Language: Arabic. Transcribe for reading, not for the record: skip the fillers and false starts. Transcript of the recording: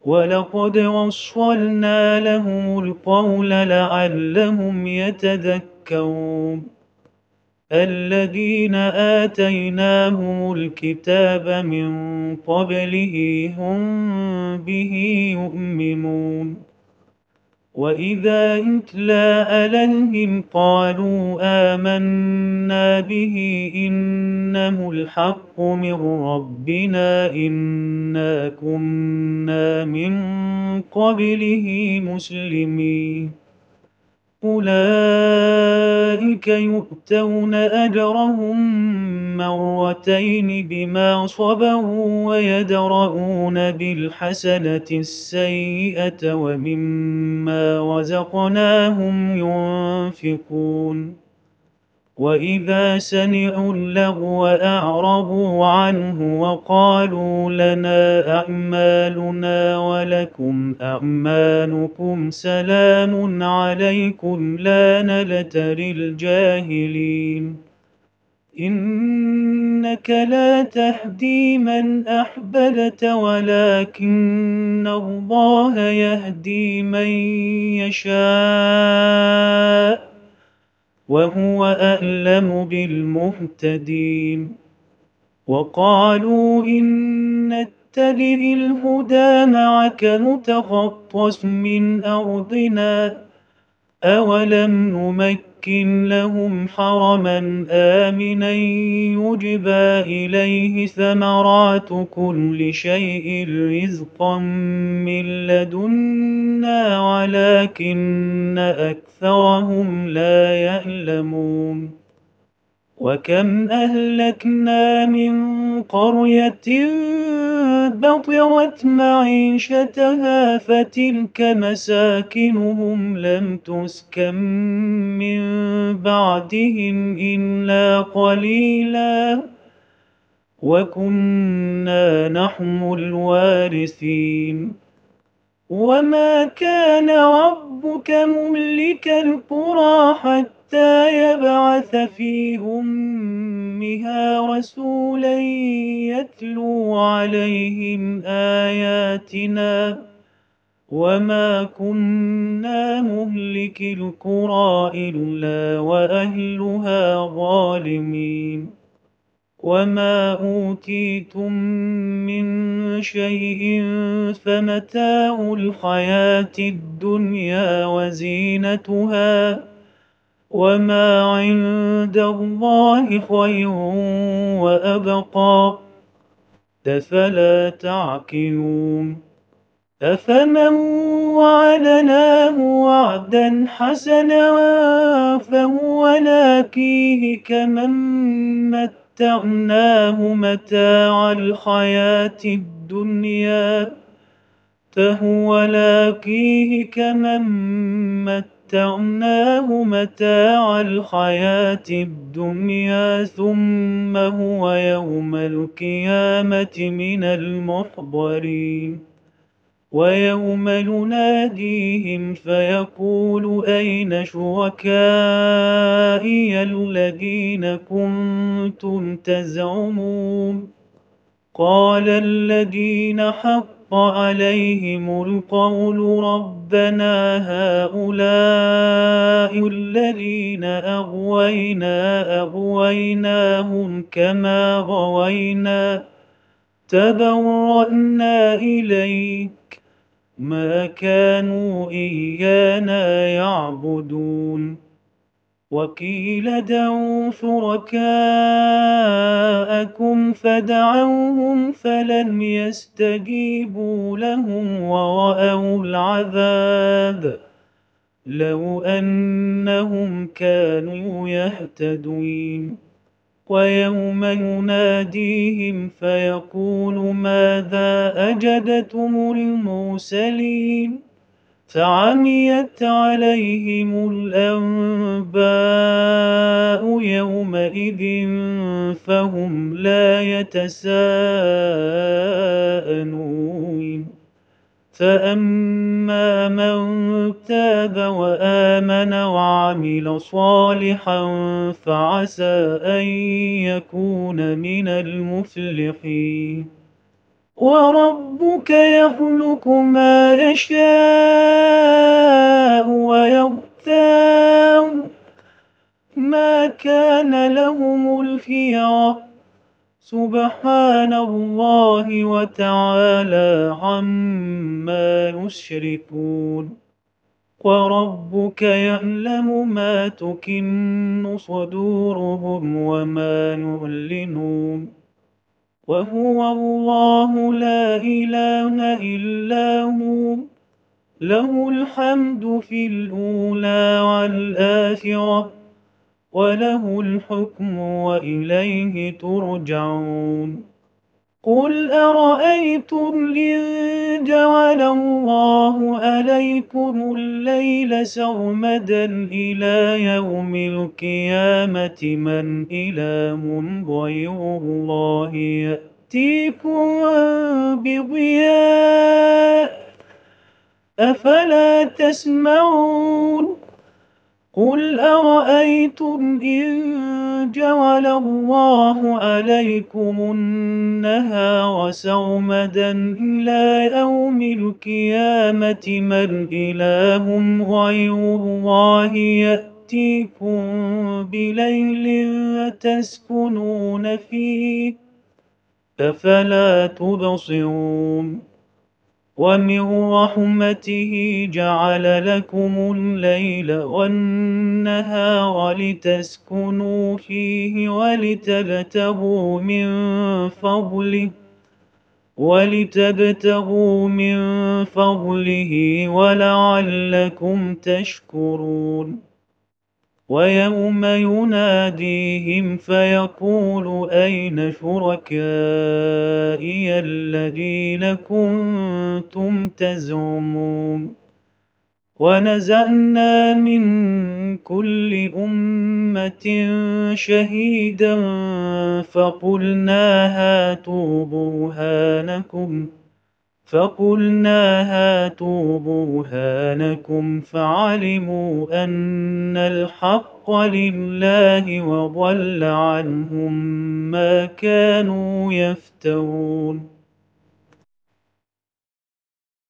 ولقد وصلنا لهم القول لعلهم يتذكرون الذين آتيناهم الكتاب من قبله هم به يؤمنون وإذا يتلى عليهم قالوا آمنا به إنه الحق من ربنا إنا كنا من قبله مسلمين أولئك يؤتون أجرهم مرتين بما صبروا ويدرؤون بالحسنة السيئة ومما رزقناهم ينفقون وإذا سمعوا اللغو أعرضوا عنه وقالوا لنا أعمالنا ولكم أعمالكم سلام عليكم لا نبتغي الجاهلين إنك لا تهدي من أحببت ولكن الله يهدي من يشاء وهو أعلم بالمهتدين وقالوا إن نتبع الهدى معك نتخطف من أرضنا أولم نمكن لهم حرما آمنا يجبى إليه ثمرات كل شيء رزقا من لدنا ولكن أكثرهم لا يعلمون وكم أهلكنا من قرية بطرت معيشتها فتلك مساكنهم لم تسكن من بعدهم إلا قليلا وكنا نحن الوارثين وما كان ربك مهلك القرى حتى يبعث في أمها رسولا يتلو عليهم آياتنا وما كنا مهلك القرى إلا وأهلها ظالمين وما أوتيتم من شيء فمتاع الحياة الدنيا وزينتها وما عند الله خير وأبقى أفلا تعقلون أفمن وعدناه وعدا حسنا فهو لاقيه كمن متعناه متاع الحياة الدنيا فهو لاقيه كمن متعناه متاع الحياة الدنيا ثم هو يوم القيامة من المحضرين ويوم نناديهم فيقول أين شركائي الذين كنتم تزعمون قال الذين حق عليهم القول ربنا هؤلاء الذين أغويناهم كما غوينا تبرأنا إليك ما كانوا إيانا يعبدون وقيل ادعوا شركاءكم فدعوهم فلم يستجيبوا لهم ورأوا العذاب لو أنهم كانوا يهتدون ويوم يناديهم فيقول ماذا أجبتم المرسلين فعميت عليهم الأنباء يومئذ فهم لا يتساءلون فأما من تاب وآمن وعمل صالحا فعسى أن يكون من المفلحين وربك يخلق ما يشاء ويختار ما كان لهم الخيرة سبحان الله وتعالى عما يشركون وربك يعلم ما تكن صدورهم وما يعلنون وهو الله لا إله إلا هو له الحمد في الأولى والآخرة وله الحكم وإليه ترجعون قل أرأيتم إن جعل الله عليكم الليل سرمدا إلى يوم القيامة من إله غير الله يأتيكم بضياء أفلا تسمعون قل أرأيتم إن جعل الله عليكم النهار سرمدا إلى يوم القيامة من إله غير الله يأتيكم بليل تسكنون فيه أفلا تبصرون ومن رحمته جعل لكم الليل والنهار لتسكنوا فيه ولتبتغوا من فضله ولعلكم تشكرون ويوم يناديهم فيقول أين شركائي الذين كنتم تزعمون ونزعنا من كل أمة شهيدا فقلنا هاتوا برهانكم فعلموا أن الحق لله وضل عنهم ما كانوا يفترون